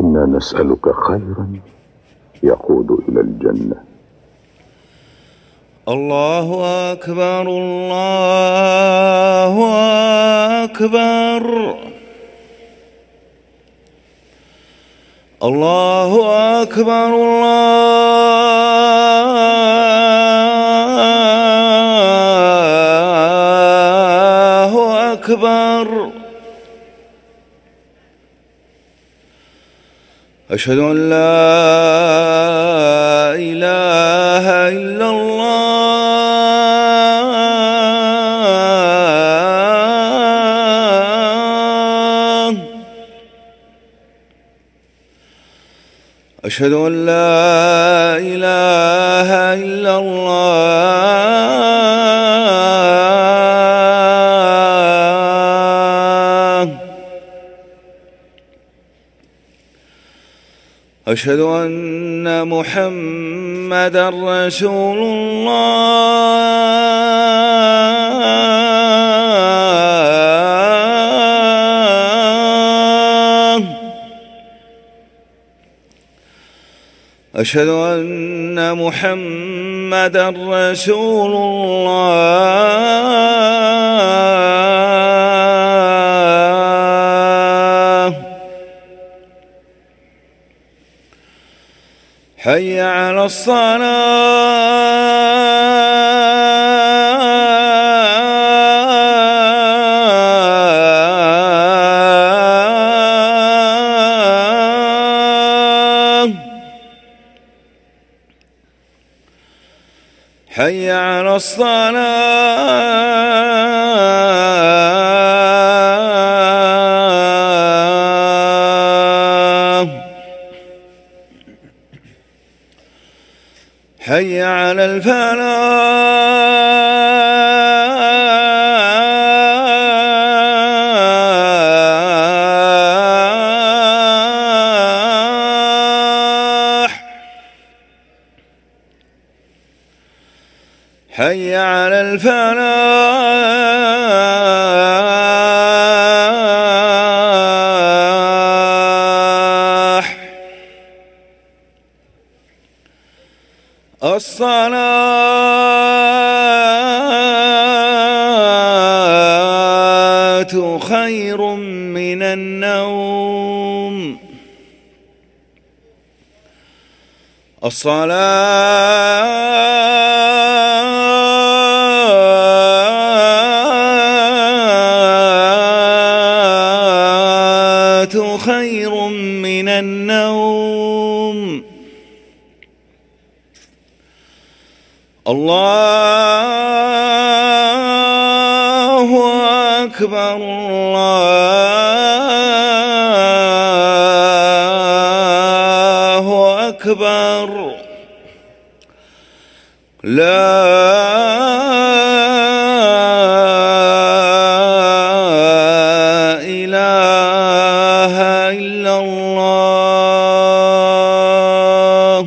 إنا نسألك خيرا يقود إلى الجنة. الله أكبر الله أكبر الله أكبر الله أكبر. أشهد أن لا إله إلا الله. أشهد أن لا إله إلا الله. أشهد أن محمدًا رسول الله. أشهد أن محمدًا رسول الله. حي على الصلاة. حي على الصلاة. حي على الفلاح. حي على الفلاح. الصلاة خير من النوم. الصلاة خير من النوم. الله أكبر الله أكبر. لا إله إلا الله.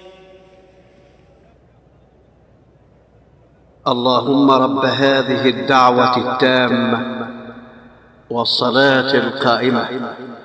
اللهم رب هذه الدعوة التامة والصلاة القائمة